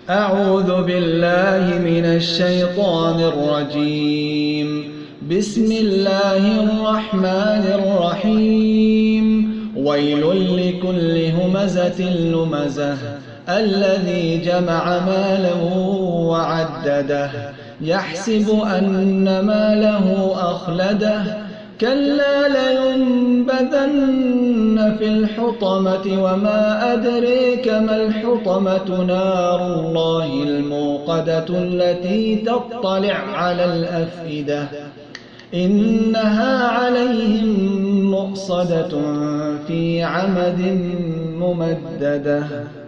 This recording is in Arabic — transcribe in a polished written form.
أعوذ بالله من الشيطان الرجيم. بسم الله الرحمن الرحيم. ويل لكل همزة لمزة الذي جمع مالا وعدده يحسب أن ماله أخلده كلا لينبذن في الحطمة وما أدريك ما الحطمة نار الله الموقدة التي تطلع على الأفئدة إنها عليهم مؤصدة في عمد ممددة.